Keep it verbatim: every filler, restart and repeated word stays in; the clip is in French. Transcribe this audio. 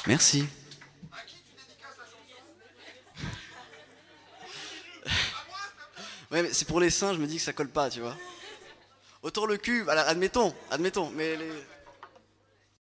Merci. Ouais, mais c'est pour les seins, je me dis que ça colle pas, tu vois. Autour le cul, voilà, admettons, admettons, mais les...